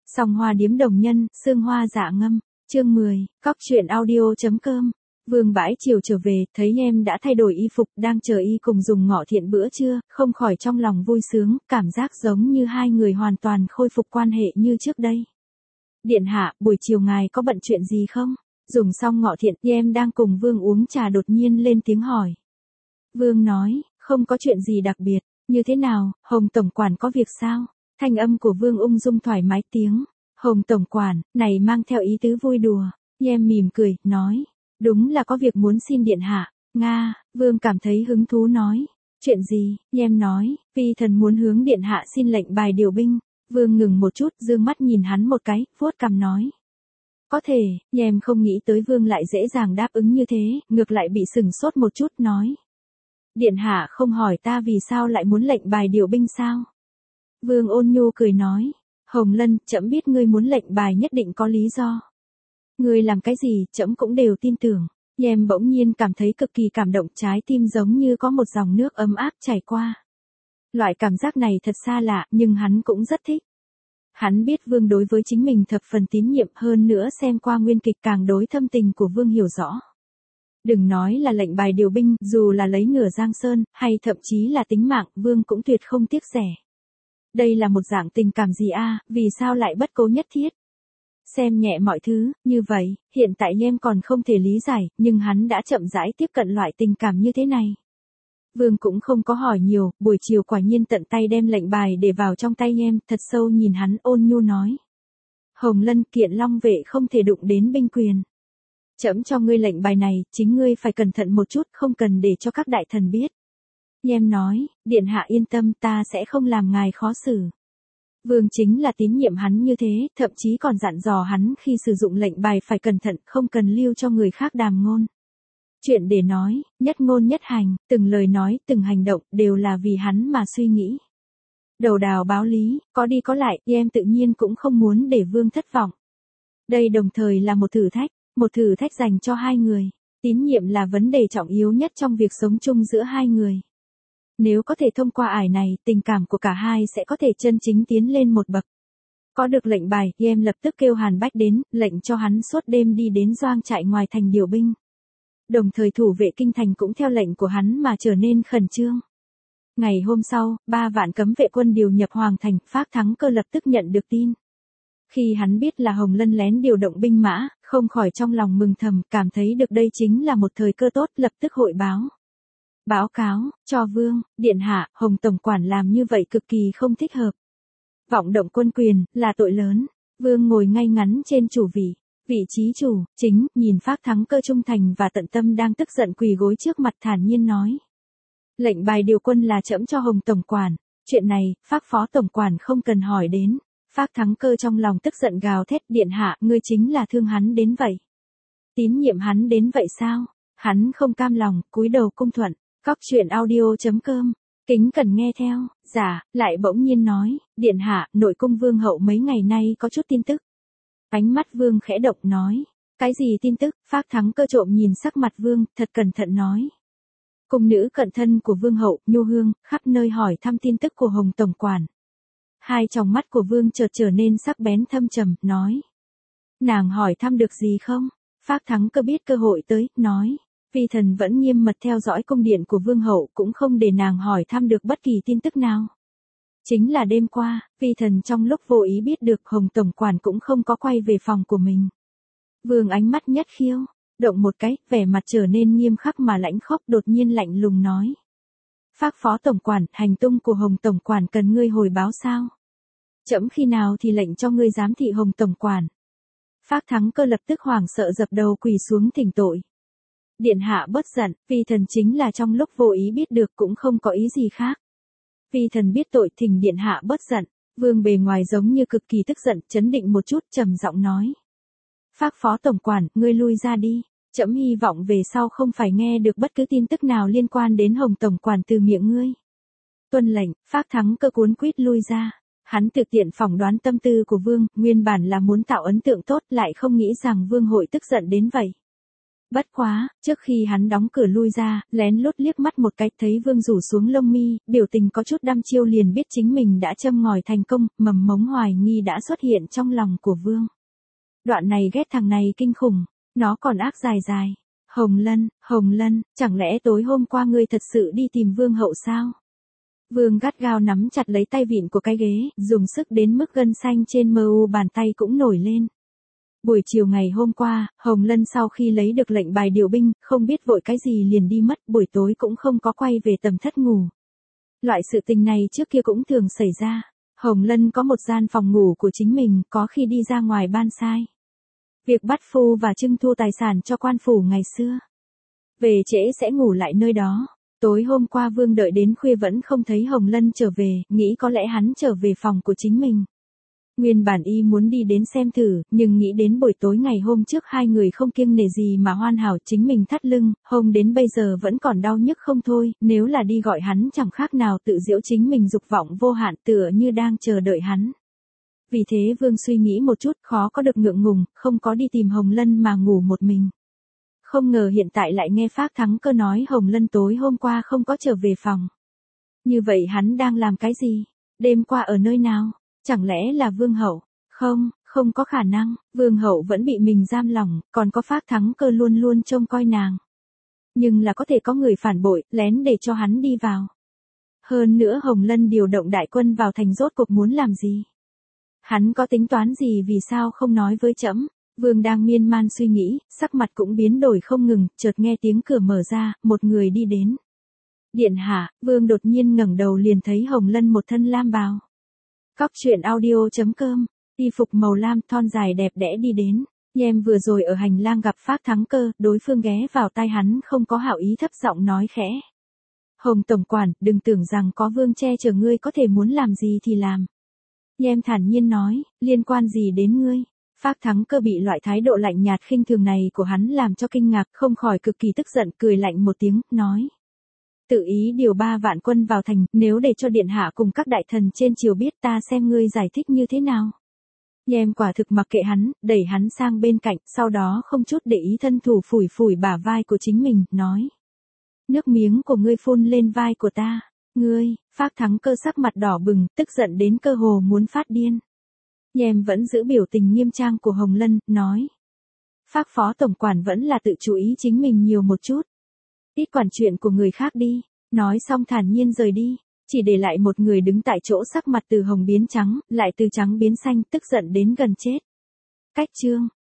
Song Hoa Điếm Đồng Nhân, Sương Hoa Dạ Ngâm, chương 10, Cóc truyện audio.com. Vương bãi chiều trở về, thấy em đã thay đổi y phục, đang chờ y cùng dùng ngọ thiện bữa trưa, không khỏi trong lòng vui sướng, cảm giác giống như hai người hoàn toàn khôi phục quan hệ như trước đây. Điện hạ, buổi chiều ngài có bận chuyện gì không? Dùng xong ngọ thiện, em đang cùng Vương uống trà đột nhiên lên tiếng hỏi. Vương nói, không có chuyện gì đặc biệt, như thế nào, Hồng Tổng Quản có việc sao? Thanh âm của Vương ung dung thoải mái tiếng. Hồng Tổng Quản, này mang theo ý tứ vui đùa. Em mỉm cười, nói. Đúng là có việc muốn xin điện hạ. Nga, Vương cảm thấy hứng thú nói. Chuyện gì? Em nói, phi thần muốn hướng điện hạ xin lệnh bài điều binh. Vương ngừng một chút, dương mắt nhìn hắn một cái, vuốt cằm nói. Có thể, em không nghĩ tới Vương lại dễ dàng đáp ứng như thế, ngược lại bị sừng sốt một chút, nói. Điện hạ không hỏi ta vì sao lại muốn lệnh bài điều binh sao? Vương ôn nhu cười nói. Hồng Lân, trẫm biết ngươi muốn lệnh bài nhất định có lý do. Ngươi làm cái gì, trẫm cũng đều tin tưởng. Em bỗng nhiên cảm thấy cực kỳ cảm động, trái tim giống như có một dòng nước ấm áp chảy qua. Loại cảm giác này thật xa lạ, nhưng hắn cũng rất thích. Hắn biết Vương đối với chính mình thập phần tín nhiệm, hơn nữa xem qua nguyên kịch càng đối thâm tình của Vương hiểu rõ. Đừng nói là lệnh bài điều binh, dù là lấy nửa Giang Sơn, hay thậm chí là tính mạng, Vương cũng tuyệt không tiếc rẻ. Đây là một dạng tình cảm gì a, vì sao lại bất cố nhất thiết? Xem nhẹ mọi thứ, như vậy, hiện tại em còn không thể lý giải, nhưng hắn đã chậm rãi tiếp cận loại tình cảm như thế này. Vương cũng không có hỏi nhiều, buổi chiều quả nhiên tận tay đem lệnh bài để vào trong tay em, thật sâu nhìn hắn ôn nhu nói. Hồng Lân, Kiện Long vệ không thể đụng đến binh quyền. Trẫm cho ngươi lệnh bài này, chính ngươi phải cẩn thận một chút, không cần để cho các đại thần biết. Em nói, điện hạ yên tâm, ta sẽ không làm ngài khó xử. Vương chính là tín nhiệm hắn như thế, thậm chí còn dặn dò hắn khi sử dụng lệnh bài phải cẩn thận, không cần lưu cho người khác đàm ngôn. Chuyện để nói, nhất ngôn nhất hành, từng lời nói, từng hành động, đều là vì hắn mà suy nghĩ. Đầu đào báo lý, có đi có lại, em tự nhiên cũng không muốn để Vương thất vọng. Đây đồng thời là một thử thách dành cho hai người. Tín nhiệm là vấn đề trọng yếu nhất trong việc sống chung giữa hai người. Nếu có thể thông qua ải này, tình cảm của cả hai sẽ có thể chân chính tiến lên một bậc. Có được lệnh bài, em lập tức kêu Hàn Bách đến, lệnh cho hắn suốt đêm đi đến doanh trại ngoài thành điều binh. Đồng thời thủ vệ kinh thành cũng theo lệnh của hắn mà trở nên khẩn trương. Ngày hôm sau, 3 vạn cấm vệ quân điều nhập Hoàng thành, Phác Thắng Cơ lập tức nhận được tin. Khi hắn biết là Hồng Lân lén điều động binh mã, không khỏi trong lòng mừng thầm, cảm thấy được đây chính là một thời cơ tốt, lập tức hội báo. Báo cáo, cho Vương, điện hạ, Hồng Tổng Quản làm như vậy cực kỳ không thích hợp. Vọng động quân quyền, là tội lớn. Vương ngồi ngay ngắn trên chủ vị trí chủ, chính, nhìn Phác Thắng Cơ trung thành và tận tâm đang tức giận quỳ gối trước mặt thản nhiên nói. Lệnh bài điều quân là trẫm cho Hồng Tổng Quản, chuyện này, Phác Phó Tổng Quản không cần hỏi đến. Phác Thắng Cơ trong lòng tức giận gào thét, điện hạ, ngươi chính là thương hắn đến vậy. Tín nhiệm hắn đến vậy sao? Hắn không cam lòng, cúi đầu cung thuận. Cóc truyện audio.com, kính cần nghe theo, giả, lại bỗng nhiên nói, điện hạ, nội cung Vương hậu mấy ngày nay có chút tin tức. Ánh mắt Vương khẽ động nói, cái gì tin tức? Phác Thắng Cơ trộm nhìn sắc mặt Vương, thật cẩn thận nói. Cung nữ cận thân của Vương hậu, Nhu Hương, khắp nơi hỏi thăm tin tức của Hồng Tổng Quản. Hai tròng mắt của Vương chợt trở nên sắc bén thâm trầm, nói. Nàng hỏi thăm được gì không? Phác Thắng Cơ biết cơ hội tới, nói. Phi thần vẫn nghiêm mật theo dõi cung điện của Vương hậu, cũng không để nàng hỏi thăm được bất kỳ tin tức nào. Chính là đêm qua, phi thần trong lúc vô ý biết được Hồng Tổng Quản cũng không có quay về phòng của mình. Vương ánh mắt nhất khiêu, động một cái, vẻ mặt trở nên nghiêm khắc mà lãnh khốc, đột nhiên lạnh lùng nói. Phác Phó Tổng Quản, hành tung của Hồng Tổng Quản cần ngươi hồi báo sao? Trẫm khi nào thì lệnh cho ngươi giám thị Hồng Tổng Quản? Phác Thắng Cơ lập tức hoảng sợ dập đầu quỳ xuống thỉnh tội. Điện hạ bớt giận, phi thần chính là trong lúc vô ý biết được, cũng không có ý gì khác. Phi thần biết tội, thỉnh điện hạ bớt giận. Vương bề ngoài giống như cực kỳ tức giận, trấn định một chút, trầm giọng nói. Phác Phó Tổng Quản, ngươi lui ra đi. Trẫm hy vọng về sau không phải nghe được bất cứ tin tức nào liên quan đến Hồng Tổng Quản từ miệng ngươi. Tuân lệnh, Phác Thắng Cơ cuốn quýt lui ra. Hắn thực tiện phỏng đoán tâm tư của Vương, nguyên bản là muốn tạo ấn tượng tốt, lại không nghĩ rằng Vương hội tức giận đến vậy. Bất quá, trước khi hắn đóng cửa lui ra, lén lút liếc mắt một cái thấy Vương rủ xuống lông mi, biểu tình có chút đăm chiêu liền biết chính mình đã châm ngòi thành công, mầm mống hoài nghi đã xuất hiện trong lòng của Vương. Đoạn này ghét thằng này kinh khủng, nó còn ác dài dài. Hồng Lân, chẳng lẽ tối hôm qua ngươi thật sự đi tìm Vương hậu sao? Vương gắt gao nắm chặt lấy tay vịn của cái ghế, dùng sức đến mức gân xanh trên mờ u bàn tay cũng nổi lên. Buổi chiều ngày hôm qua, Hồng Lân sau khi lấy được lệnh bài điều binh, không biết vội cái gì liền đi mất, buổi tối cũng không có quay về tầm thất ngủ. Loại sự tình này trước kia cũng thường xảy ra. Hồng Lân có một gian phòng ngủ của chính mình, có khi đi ra ngoài ban sai. Việc bắt phu và trưng thu tài sản cho quan phủ ngày xưa. Về trễ sẽ ngủ lại nơi đó. Tối hôm qua Vương đợi đến khuya vẫn không thấy Hồng Lân trở về, nghĩ có lẽ hắn trở về phòng của chính mình. Nguyên bản y muốn đi đến xem thử, nhưng nghĩ đến buổi tối ngày hôm trước hai người không kiêng nể gì mà hoàn hảo chính mình thắt lưng, hông đến bây giờ vẫn còn đau nhức không thôi, nếu là đi gọi hắn chẳng khác nào tự giễu chính mình dục vọng vô hạn tựa như đang chờ đợi hắn. Vì thế Vương suy nghĩ một chút khó có được ngượng ngùng, không có đi tìm Hồng Lân mà ngủ một mình. Không ngờ hiện tại lại nghe Phác Thắng Cơ nói Hồng Lân tối hôm qua không có trở về phòng. Như vậy hắn đang làm cái gì? Đêm qua ở nơi nào? Chẳng lẽ là Vương hậu? Không có khả năng, Vương hậu vẫn bị mình giam lỏng, còn có Phác Thắng Cơ luôn luôn trông coi nàng. Nhưng là có thể có người phản bội, lén để cho hắn đi vào. Hơn nữa Hồng Lân điều động đại quân vào thành rốt cuộc muốn làm gì? Hắn có tính toán gì vì sao không nói với trẫm? Vương đang miên man suy nghĩ, sắc mặt cũng biến đổi không ngừng, chợt nghe tiếng cửa mở ra, một người đi đến. Điện hạ, Vương đột nhiên ngẩng đầu liền thấy Hồng Lân một thân lam bào. Cóc truyện audio.com, y phục màu lam thon dài đẹp đẽ đi đến. Em vừa rồi ở hành lang gặp Phác Thắng Cơ, đối phương ghé vào tai hắn không có hảo ý thấp giọng nói khẽ. Hồng tổng quản, đừng tưởng rằng có Vương che chở ngươi có thể muốn làm gì thì làm. Em thản nhiên nói, liên quan gì đến ngươi? Phác Thắng Cơ bị loại thái độ lạnh nhạt khinh thường này của hắn làm cho kinh ngạc, không khỏi cực kỳ tức giận, cười lạnh một tiếng, nói. Tự ý điều 3 vạn quân vào thành, nếu để cho điện hạ cùng các đại thần trên triều biết ta xem ngươi giải thích như thế nào. Em quả thực mặc kệ hắn, đẩy hắn sang bên cạnh, sau đó không chút để ý thân thủ phủi phủi bả vai của chính mình, nói. Nước miếng của ngươi phun lên vai của ta. Ngươi, Phác Thắng Cơ sắc mặt đỏ bừng, tức giận đến cơ hồ muốn phát điên. Em vẫn giữ biểu tình nghiêm trang của Hồng Lân, nói. Phác phó tổng quản vẫn là tự chú ý chính mình nhiều một chút. Ít quản chuyện của người khác đi. Nói xong thản nhiên rời đi. Chỉ để lại một người đứng tại chỗ sắc mặt từ hồng biến trắng, lại từ trắng biến xanh, tức giận đến gần chết. Cách chương.